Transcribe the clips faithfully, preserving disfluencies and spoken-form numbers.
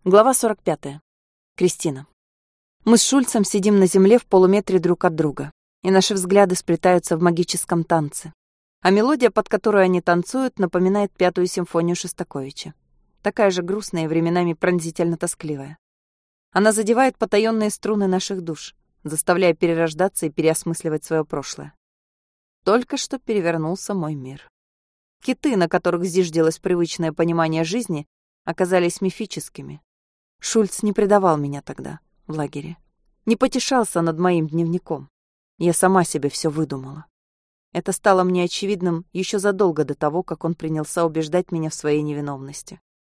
Глава сорок пятая. Кристина. Мы с Шульцем сидим на земле в полуметре друг от друга, и наши взгляды сплетаются в магическом танце. А мелодия, под которую они танцуют, напоминает пятую симфонию Шостаковича. Такая же грустная и временами пронзительно-тоскливая. Она задевает потаённые струны наших душ, заставляя перерождаться и переосмысливать свое прошлое. Только что перевернулся мой мир. Киты, на которых зиждилось привычное понимание жизни, оказались мифическими. Шульц не предавал меня тогда, в лагере. Не потешался над моим дневником. Я сама себе все выдумала. Это стало мне очевидным еще задолго до того, как он принялся убеждать меня в своей невиновности.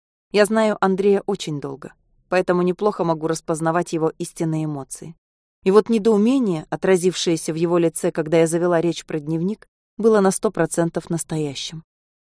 Я знаю Андрея очень долго, поэтому неплохо могу распознавать его истинные эмоции. И вот недоумение, отразившееся в его лице, когда я завела речь про дневник, было на сто процентов настоящим.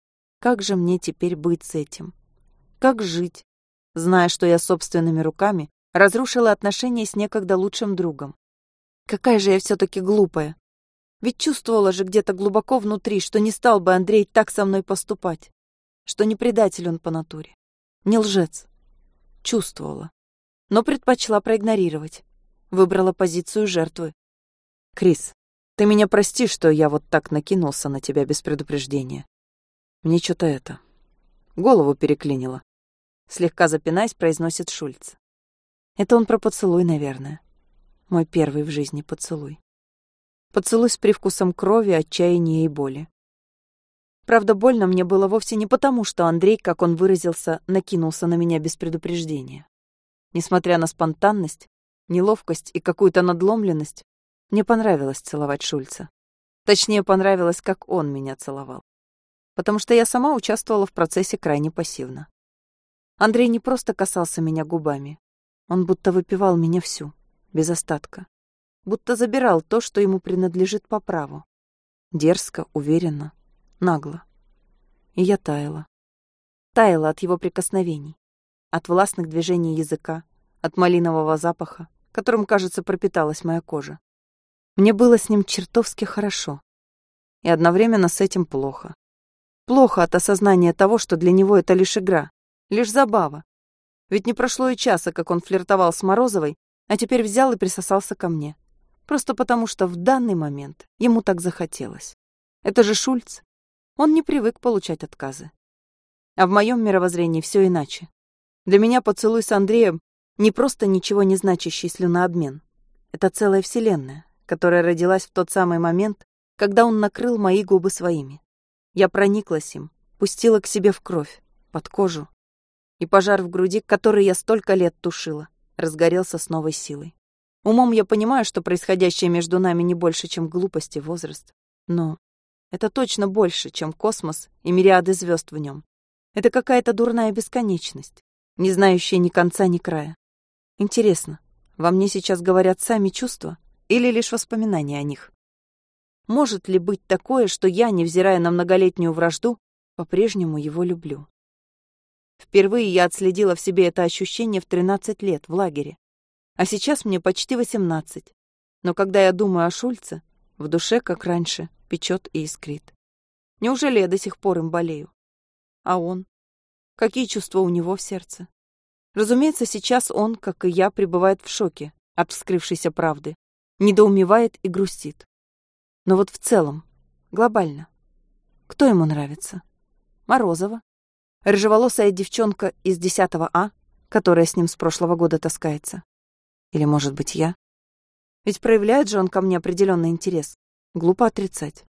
Как же мне теперь быть с этим? Как жить, зная, что я собственными руками разрушила отношения с некогда лучшим другом? Какая же я все-таки глупая. Ведь чувствовала же где-то глубоко внутри, что не стал бы Андрей так со мной поступать, что не предатель он по натуре, не лжец. Чувствовала, но предпочла проигнорировать. Выбрала позицию жертвы. Крис, ты меня прости, что я вот так накинулся на тебя без предупреждения. Мне что-то это... голову переклинило. Слегка запинаясь, произносит Шульц. Это он про поцелуй, наверное. Мой первый в жизни поцелуй. Поцелуй с привкусом крови, отчаяния и боли. Правда, больно мне было вовсе не потому, что Андрей, как он выразился, накинулся на меня без предупреждения. Несмотря на спонтанность, неловкость и какую-то надломленность, мне понравилось целовать Шульца. Точнее, понравилось, как он меня целовал. Потому что я сама участвовала в процессе крайне пассивно. Андрей не просто касался меня губами. Он будто выпивал меня всю, без остатка. Будто забирал то, что ему принадлежит по праву. Дерзко, уверенно, нагло. И я таяла. Таяла от его прикосновений, от властных движений языка, от малинового запаха, которым, кажется, пропиталась моя кожа. Мне было с ним чертовски хорошо. И одновременно с этим плохо. Плохо от осознания того, что для него это лишь игра, лишь забава. Ведь не прошло и часа, как он флиртовал с Морозовой, а теперь взял и присосался ко мне. Просто потому, что в данный момент ему так захотелось. Это же Шульц. Он не привык получать отказы. А в моем мировоззрении все иначе. Для меня поцелуй с Андреем не просто ничего не значащий слюнообмен. Это целая вселенная, которая родилась в тот самый момент, когда он накрыл мои губы своими. Я прониклась им, пустила к себе в кровь, под кожу. И пожар в груди, который я столько лет тушила, разгорелся с новой силой. Умом я понимаю, что происходящее между нами не больше, чем глупость и возраст. Но это точно больше, чем космос и мириады звезд в нем. Это какая-то дурная бесконечность, не знающая ни конца, ни края. Интересно, во мне сейчас говорят сами чувства или лишь воспоминания о них? Может ли быть такое, что я, невзирая на многолетнюю вражду, по-прежнему его люблю? Впервые я отследила в себе это ощущение в тринадцать лет в лагере. А сейчас мне почти восемнадцать. Но когда я думаю о Шульце, в душе, как раньше, печет и искрит. Неужели я до сих пор им болею? А он? Какие чувства у него в сердце? Разумеется, сейчас он, как и я, пребывает в шоке от вскрывшейся правды, недоумевает и грустит. Но вот в целом, глобально, кто ему нравится? Морозова? Рыжеволосая девчонка из десятого А, которая с ним с прошлого года таскается? Или, может быть, я? Ведь проявляет же он ко мне определенный интерес. Глупо отрицать.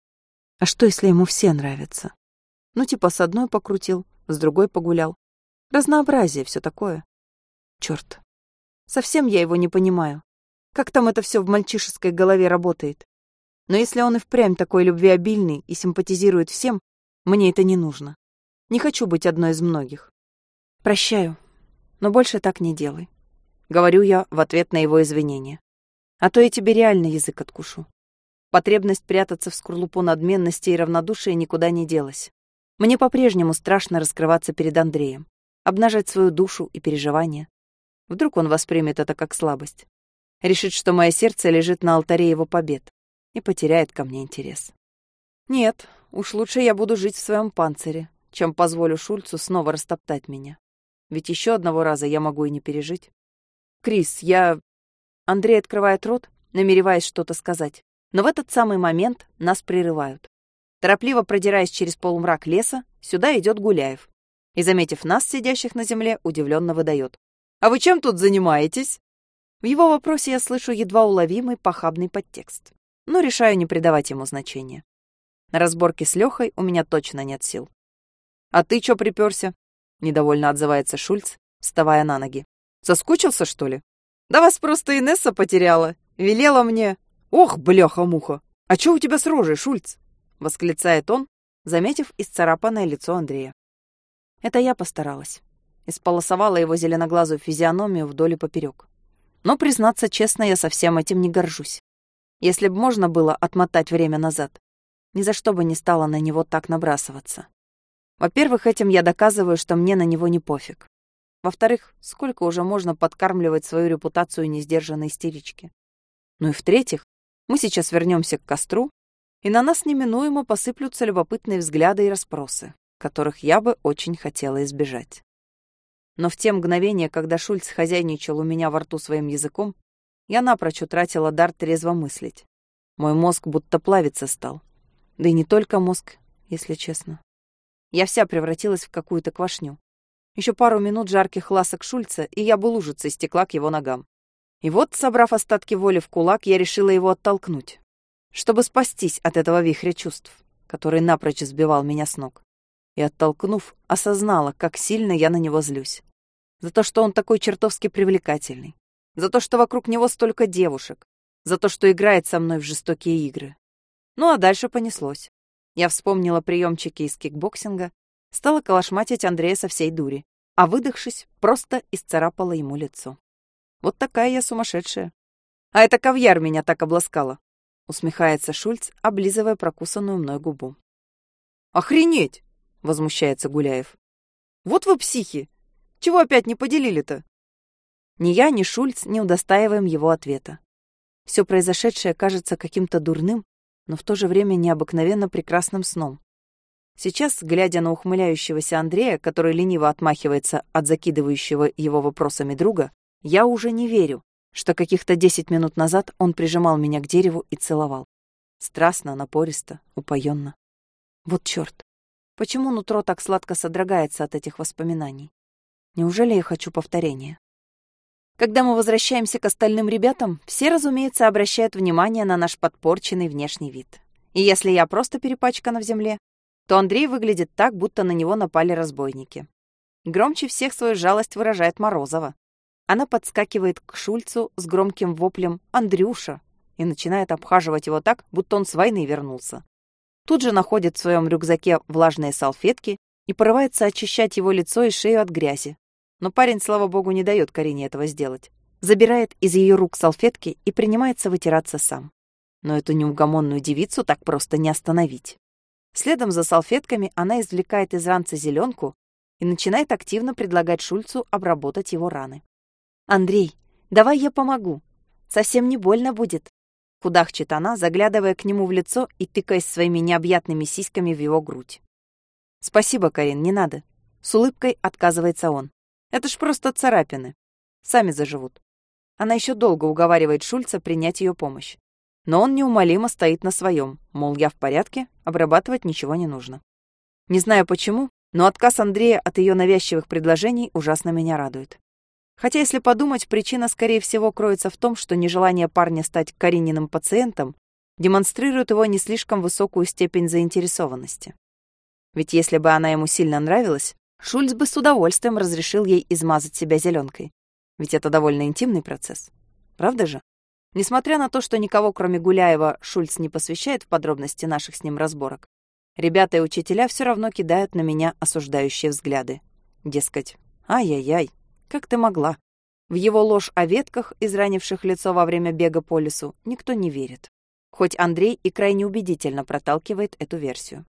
А что, если ему все нравятся? Ну, типа, с одной покрутил, с другой погулял. Разнообразие, все такое. Черт. Совсем я его не понимаю. Как там это все в мальчишеской голове работает? Но если он и впрямь такой любвеобильный и симпатизирует всем, мне это не нужно. Не хочу быть одной из многих. Прощаю, но больше так не делай. Говорю я в ответ на его извинения. А то я тебе реально язык откушу. Потребность прятаться в скорлупу надменности и равнодушия никуда не делась. Мне по-прежнему страшно раскрываться перед Андреем, обнажать свою душу и переживания. Вдруг он воспримет это как слабость. Решит, что мое сердце лежит на алтаре его побед и потеряет ко мне интерес. Нет, уж лучше я буду жить в своем панцире, чем позволю Шульцу снова растоптать меня. Ведь еще одного раза я могу и не пережить. Крис, я... Андрей открывает рот, намереваясь что-то сказать. Но в этот самый момент нас прерывают. Торопливо продираясь через полумрак леса, сюда идет Гуляев. И, заметив нас, сидящих на земле, удивленно выдает: «А вы чем тут занимаетесь?» В его вопросе я слышу едва уловимый похабный подтекст, но решаю не придавать ему значения. На разборке с Лехой у меня точно нет сил. «А ты чё припёрся?» — недовольно отзывается Шульц, вставая на ноги. «Соскучился, что ли?» «Да вас просто Инесса потеряла. Велела мне...» «Ох, бляха-муха! А чё у тебя с рожей, Шульц?» — восклицает он, заметив исцарапанное лицо Андрея. Это я постаралась. Исполосовала его зеленоглазую физиономию вдоль и поперек. Но, признаться честно, я совсем этим не горжусь. Если бы можно было отмотать время назад, ни за что бы не стала на него так набрасываться. Во-первых, этим я доказываю, что мне на него не пофиг. Во-вторых, сколько уже можно подкармливать свою репутацию несдержанной истерички. Ну и в-третьих, мы сейчас вернемся к костру, и на нас неминуемо посыплются любопытные взгляды и расспросы, которых я бы очень хотела избежать. Но в те мгновения, когда Шульц хозяйничал у меня во рту своим языком, я напрочь утратила дар трезво мыслить. Мой мозг будто плавиться стал. Да и не только мозг, если честно. Я вся превратилась в какую-то квашню. Еще пару минут жарких ласок Шульца, и я бы лужицей стекла к его ногам. И вот, собрав остатки воли в кулак, я решила его оттолкнуть, чтобы спастись от этого вихря чувств, который напрочь сбивал меня с ног. И, оттолкнув, осознала, как сильно я на него злюсь. За то, что он такой чертовски привлекательный. За то, что вокруг него столько девушек. За то, что играет со мной в жестокие игры. Ну а дальше понеслось. Я вспомнила приемчики из кикбоксинга, стала калашматить Андрея со всей дури, а, выдохшись, просто исцарапала ему лицо. Вот такая я сумасшедшая. А это кавьяр меня так обласкала, усмехается Шульц, облизывая прокусанную мной губу. Охренеть! Возмущается Гуляев. Вот вы психи! Чего опять не поделили-то? Ни я, ни Шульц не удостаиваем его ответа. Все произошедшее кажется каким-то дурным, но в то же время необыкновенно прекрасным сном. Сейчас, глядя на ухмыляющегося Андрея, который лениво отмахивается от закидывающего его вопросами друга, я уже не верю, что каких-то десять минут назад он прижимал меня к дереву и целовал. Страстно, напористо, упоенно. Вот черт! Почему нутро так сладко содрогается от этих воспоминаний? Неужели я хочу повторения? Когда мы возвращаемся к остальным ребятам, все, разумеется, обращают внимание на наш подпорченный внешний вид. И если я просто перепачкана в земле, то Андрей выглядит так, будто на него напали разбойники. Громче всех свою жалость выражает Морозова. Она подскакивает к Шульцу с громким воплем «Андрюша!» и начинает обхаживать его так, будто он с войны вернулся. Тут же находит в своем рюкзаке влажные салфетки и порывается очищать его лицо и шею от грязи. Но парень, слава богу, не дает Карине этого сделать. Забирает из ее рук салфетки и принимается вытираться сам. Но эту неугомонную девицу так просто не остановить. Следом за салфетками она извлекает из ранца зеленку и начинает активно предлагать Шульцу обработать его раны. «Андрей, давай я помогу. Совсем не больно будет», — кудахчет она, заглядывая к нему в лицо и тыкаясь своими необъятными сиськами в его грудь. «Спасибо, Карин, не надо». С улыбкой отказывается он. «Это ж просто царапины. Сами заживут». Она еще долго уговаривает Шульца принять ее помощь. Но он неумолимо стоит на своем, мол, я в порядке, обрабатывать ничего не нужно. Не знаю почему, но отказ Андрея от ее навязчивых предложений ужасно меня радует. Хотя, если подумать, причина, скорее всего, кроется в том, что нежелание парня стать Карининым пациентом демонстрирует его не слишком высокую степень заинтересованности. Ведь если бы она ему сильно нравилась, Шульц бы с удовольствием разрешил ей измазать себя зеленкой. Ведь это довольно интимный процесс. Правда же? Несмотря на то, что никого, кроме Гуляева, Шульц не посвящает в подробности наших с ним разборок, ребята и учителя все равно кидают на меня осуждающие взгляды. Дескать, ай-яй-яй, как ты могла? В его ложь о ветках, изранивших лицо во время бега по лесу, никто не верит. Хоть Андрей и крайне убедительно проталкивает эту версию.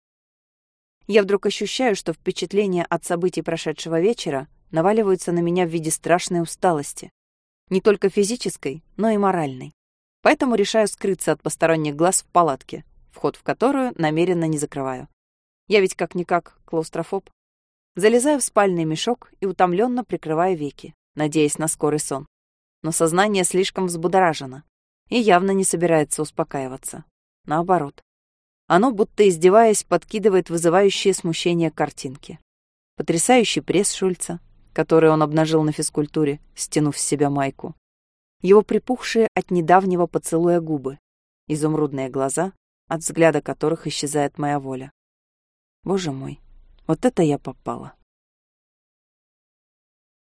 Я вдруг ощущаю, что впечатления от событий прошедшего вечера наваливаются на меня в виде страшной усталости. Не только физической, но и моральной. Поэтому решаю скрыться от посторонних глаз в палатке, вход в которую намеренно не закрываю. Я ведь как-никак клаустрофоб. Залезаю в спальный мешок и утомленно прикрываю веки, надеясь на скорый сон. Но сознание слишком взбудоражено и явно не собирается успокаиваться. Наоборот. Оно, будто издеваясь, подкидывает вызывающие смущение картинки. Потрясающий пресс Шульца, который он обнажил на физкультуре, стянув с себя майку. Его припухшие от недавнего поцелуя губы, изумрудные глаза, от взгляда которых исчезает моя воля. Боже мой, вот это я попала.